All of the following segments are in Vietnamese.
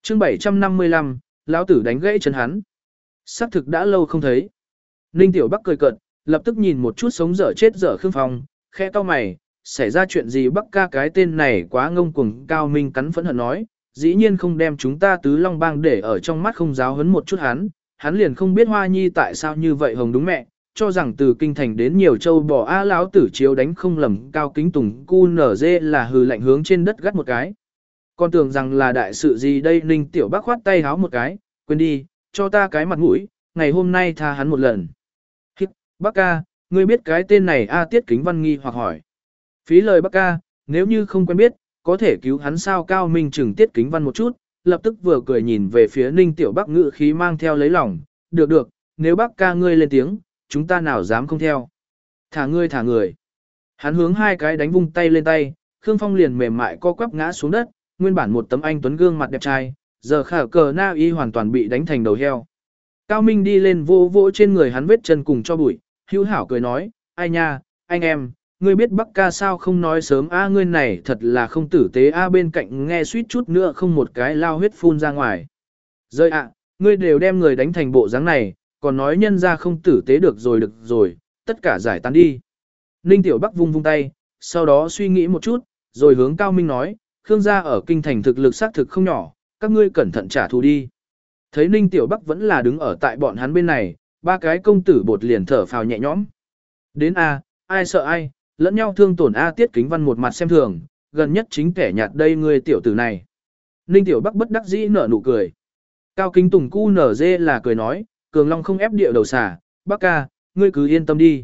chương 755, lão tử đánh gãy chân hắn. Xác thực đã lâu không thấy. Ninh Tiểu Bắc cười cợt, lập tức nhìn một chút sống dở chết dở Khương Phong, khẽ cau mày, xảy ra chuyện gì Bắc ca cái tên này quá ngông cuồng. Cao Minh cắn phẫn hận nói, dĩ nhiên không đem chúng ta Tứ Long Bang để ở trong mắt, không giáo huấn một chút hắn liền không biết Hoa Nhi tại sao như vậy hồng đúng mẹ, cho rằng từ kinh thành đến nhiều châu bò a lão tử chiếu đánh không lầm. Cao Kính Tùng cu nở dê là hừ lạnh hướng trên đất gắt một cái. Con tưởng rằng là đại sự gì đây. Ninh Tiểu Bắc khoát tay háo một cái, quên đi, cho ta cái mặt mũi, ngày hôm nay tha hắn một lần. Bắc ca, ngươi biết cái tên này a? Tiết Kính Văn nghi hoặc hỏi. Phí lời Bắc ca, nếu như không quen biết, có thể cứu hắn sao? Cao Minh chừng Tiết Kính Văn một chút, lập tức vừa cười nhìn về phía Ninh Tiểu Bắc, ngự khí mang theo lấy lòng. Được, nếu Bắc ca ngươi lên tiếng, chúng ta nào dám không theo. Thả người. Hắn hướng hai cái đánh vung tay lên tay, Khương Phong liền mềm mại co quắp ngã xuống đất, nguyên bản một tấm anh tuấn gương mặt đẹp trai, giờ khả cờ na y hoàn toàn bị đánh thành đầu heo. Cao Minh đi lên vô vỗ trên người hắn vết chân cùng cho bụi, hữu hảo cười nói, ai nha, anh em, ngươi biết Bắc ca sao không nói sớm a? Ngươi này thật là không tử tế a. Bên cạnh nghe suýt chút nữa không một cái lao huyết phun ra ngoài. Rơi ạ, ngươi đều đem người đánh thành bộ dáng này, còn nói nhân ra không tử tế. Được rồi, tất cả giải tán đi. Ninh Tiểu Bắc vung tay, sau đó suy nghĩ một chút, rồi hướng Cao Minh nói, Khương gia ở kinh thành thực lực xác thực không nhỏ, các ngươi cẩn thận trả thù đi. Thấy Ninh Tiểu Bắc vẫn là đứng ở tại bọn hắn bên này, ba cái công tử bột liền thở phào nhẹ nhõm. Đến a, ai sợ ai, lẫn nhau thương tổn a. Tiết Kính Văn một mặt xem thường, gần nhất chính kẻ nhạt đây ngươi tiểu tử này. Ninh Tiểu Bắc bất đắc dĩ nở nụ cười. Cao Kính Tùng cu nở dê là cười nói, Cường Long không ép địa đầu xả, Bắc ca, ngươi cứ yên tâm đi.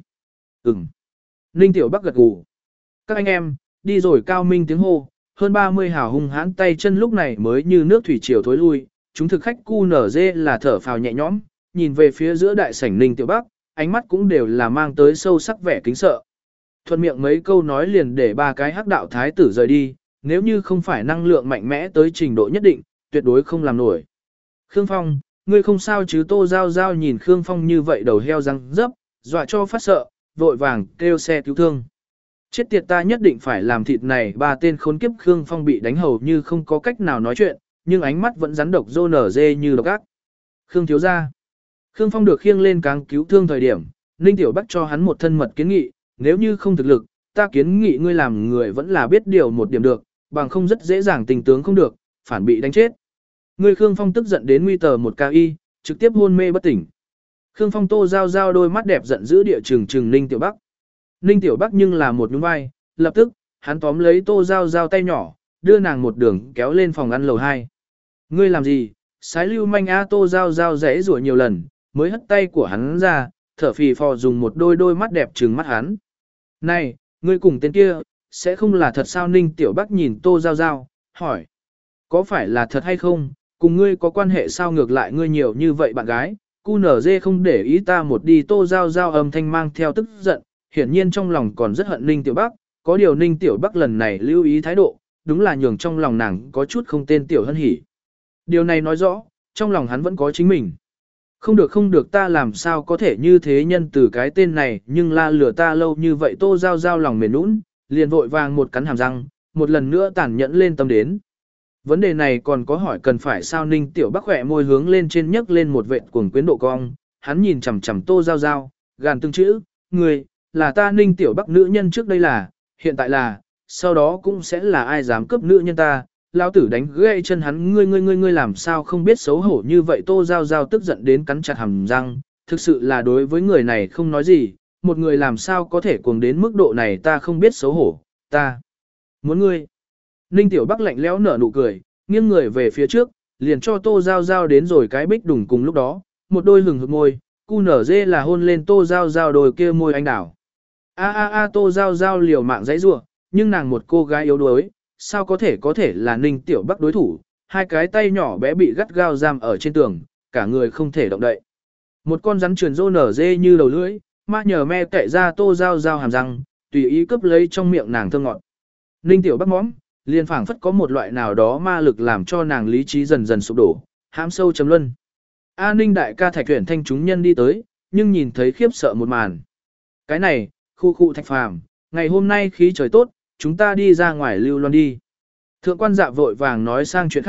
Ninh Tiểu Bắc gật gù. Các anh em, đi rồi. Cao Minh tiếng hô, hơn 30 hào hung hãn tay chân lúc này mới như nước thủy triều thối lui. Chúng thực khách cu nở dê là thở phào nhẹ nhõm, nhìn về phía giữa đại sảnh Ninh Tiểu Bắc, ánh mắt cũng đều là mang tới sâu sắc vẻ kính sợ. Thuận miệng mấy câu nói liền để ba cái hắc đạo thái tử rời đi, nếu như không phải năng lượng mạnh mẽ tới trình độ nhất định, tuyệt đối không làm nổi. Khương Phong, ngươi không sao chứ? Tô Giao Giao nhìn Khương Phong như vậy đầu heo răng dấp, dọa cho phát sợ, vội vàng kêu xe cứu thương. Chết tiệt, ta nhất định phải làm thịt này ba tên khốn kiếp. Khương Phong bị đánh hầu như không có cách nào nói chuyện, nhưng ánh mắt vẫn rắn độc rô nở dê như độc ác. Khương thiếu gia. Khương Phong được khiêng lên cáng cứu thương thời điểm, Ninh Tiểu Bắc cho hắn một thân mật kiến nghị, nếu như không thực lực, ta kiến nghị ngươi làm người vẫn là biết điều một điểm được, bằng không rất dễ dàng tình tướng không được, phản bị đánh chết. Ngươi Khương Phong tức giận đến nguy tờ một ca y, trực tiếp hôn mê bất tỉnh. Khương Phong Tô Giao Giao đôi mắt đẹp giận dữ địa trừng Ninh Tiểu Bắc. Ninh Tiểu Bắc nhưng là một nhún vai, lập tức, hắn tóm lấy Tô Giao Giao tay nhỏ, đưa nàng một đường kéo lên phòng ăn lầu 2. Ngươi làm gì? Sái lưu manh a. Tô Giao Giao rẽ rủa nhiều lần, mới hất tay của hắn ra, thở phì phò dùng một đôi mắt đẹp trừng mắt hắn. Này, ngươi cùng tên kia, sẽ không là thật sao? Ninh Tiểu Bắc nhìn Tô Giao Giao, hỏi. Có phải là thật hay không? Cùng ngươi có quan hệ sao? Ngược lại ngươi nhiều như vậy bạn gái, cu nở dê không để ý ta một đi. Tô Giao Giao âm thanh mang theo tức giận, hiển nhiên trong lòng còn rất hận Ninh Tiểu Bắc, có điều Ninh Tiểu Bắc lần này lưu ý thái độ, đúng là nhường trong lòng nàng có chút không tên Tiểu Hân hỉ. Điều này nói rõ, trong lòng hắn vẫn có chính mình. Không được, ta làm sao có thể như thế nhân từ cái tên này, nhưng la lừa ta lâu như vậy. Tô Giao Giao lòng mềm nũng, liền vội vàng một cắn hàm răng, một lần nữa tàn nhẫn lên tâm đến. Vấn đề này còn có hỏi cần phải sao? Ninh Tiểu Bắc khỏe môi hướng lên trên nhấc lên một vệt cuồng quyến độ cong, hắn nhìn chằm chằm Tô Giao Giao, gàn từng chữ, người, là ta Ninh Tiểu Bắc nữ nhân, trước đây là, hiện tại là, sau đó cũng sẽ là, ai dám cướp nữ nhân ta, lão tử đánh gãy chân hắn. Ngươi làm sao không biết xấu hổ như vậy? Tô Giao Giao tức giận đến cắn chặt hàm răng, thực sự là đối với người này không nói gì, một người làm sao có thể cuồng đến mức độ này? Ta không biết xấu hổ, ta muốn ngươi. Ninh Tiểu Bắc lạnh lẽo nở nụ cười, nghiêng người về phía trước, liền cho Tô Giao Giao đến rồi cái bích đùng. Cùng lúc đó, một đôi hừng hực môi, cu nở dê là hôn lên Tô Giao Giao đôi kia môi anh đảo. Tô Giao Giao liều mạng giãy giụa, nhưng nàng một cô gái yếu đuối, sao có thể là Ninh Tiểu Bắc đối thủ? Hai cái tay nhỏ bé bị gắt gao giam ở trên tường, cả người không thể động đậy. Một con rắn truyền rô nở dê như đầu lưỡi, ma nhờ me cậy ra Tô Giao Giao hàm răng, tùy ý cướp lấy trong miệng nàng thơm ngọt. Ninh Tiểu Bắc móm, liền phảng phất có một loại nào đó ma lực làm cho nàng lý trí dần dần sụp đổ, hãm sâu chấm luân. Ninh đại ca Thạch Tuyển Thanh chúng nhân đi tới, nhưng nhìn thấy khiếp sợ một màn. Cái này, khu Thạch Phàm, ngày hôm nay khí trời tốt, chúng ta đi ra ngoài lưu loan đi. Thượng quan Dạ vội vàng nói sang chuyện khác,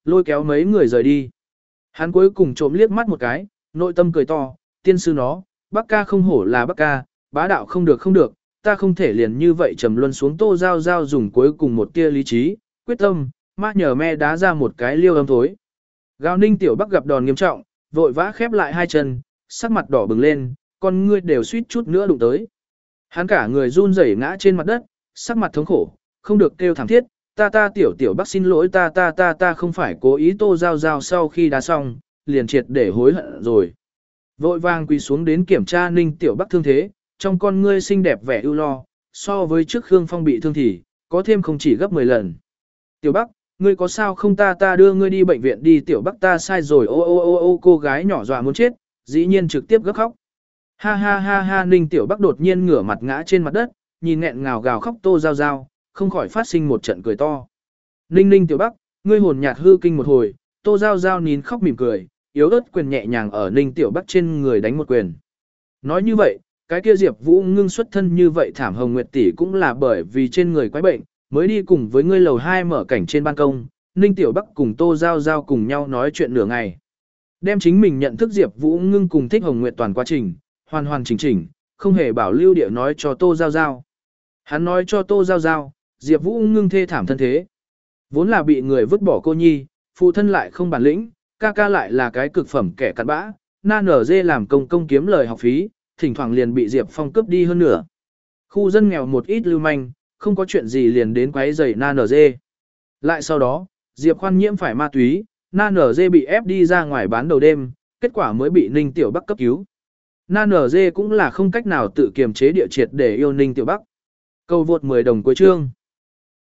lôi kéo mấy người rời đi. Hắn cuối cùng trộm liếc mắt một cái, nội tâm cười to, tiên sư nó, Bắc ca không hổ là Bắc ca, bá đạo không được không được, ta không thể liền như vậy trầm luân xuống. Tô Giao Giao dùng cuối cùng một tia lý trí, quyết tâm, ma nhờ me đá ra một cái liêu âm thối. Gào Ninh Tiểu Bắc gặp đòn nghiêm trọng, vội vã khép lại hai chân, sắc mặt đỏ bừng lên, con ngươi đều suýt chút nữa đụng tới. Hắn cả người run rẩy ngã trên mặt đất, sắc mặt thống khổ, không được kêu thảm thiết, ta Tiểu Bắc xin lỗi, ta không phải cố ý. Tô Giao Giao sau khi đá xong, liền triệt để hối hận rồi. Vội vàng quỳ xuống đến kiểm tra Ninh Tiểu Bắc thương thế, trong con ngươi xinh đẹp vẻ ưu lo, so với trước Khương Phong bị thương thì, có thêm không chỉ gấp 10 lần. Tiểu Bắc, ngươi có sao không, ta đưa ngươi đi bệnh viện đi. Tiểu Bắc, ta sai rồi, ô, cô gái nhỏ dọa muốn chết, dĩ nhiên trực tiếp gấp khóc. Ha ha ha ha, Ninh Tiểu Bắc đột nhiên ngửa mặt ngã trên mặt đất, nhìn nghẹn ngào gào khóc Tô Giao Giao, không khỏi phát sinh một trận cười to. Ninh Tiểu Bắc, ngươi hồn nhạt hư kinh một hồi. Tô Giao Giao nín khóc mỉm cười, yếu ớt quyền nhẹ nhàng ở Ninh Tiểu Bắc trên người đánh một quyền. Nói như vậy, cái kia Diệp Vũ Ngưng xuất thân như vậy thảm hồng nguyệt tỷ cũng là bởi vì trên người quái bệnh, mới đi cùng với ngươi lầu 2 mở cảnh trên ban công. Ninh Tiểu Bắc cùng Tô Giao Giao cùng nhau nói chuyện nửa ngày. Đem chính mình nhận thức Diệp Vũ Ngưng cùng Thích Hồng Nguyệt toàn quá trình, hoàn chỉnh, không hề bảo lưu địa nói cho Tô Giao Giao. Hắn nói cho Tô Giao Giao, Diệp Vũ Ngưng thê thảm thân thế. Vốn là bị người vứt bỏ cô nhi, phụ thân lại không bản lĩnh, ca lại là cái cực phẩm kẻ cặn bã, na nở dê làm công kiếm lời học phí, thỉnh thoảng liền bị Diệp Phong cướp đi hơn nữa. Khu dân nghèo một ít lưu manh, không có chuyện gì liền đến quấy rầy na nở dê. Lại sau đó, Diệp Khoan nhiễm phải ma túy, na nở dê bị ép đi ra ngoài bán đầu đêm, kết quả mới bị Ninh Tiểu Bắc cấp cứu. Na nở dê cũng là không cách nào tự kiềm chế địa triệt để yêu Ninh Tiểu Bắc. Câu vượt 10 đồng cuối chương.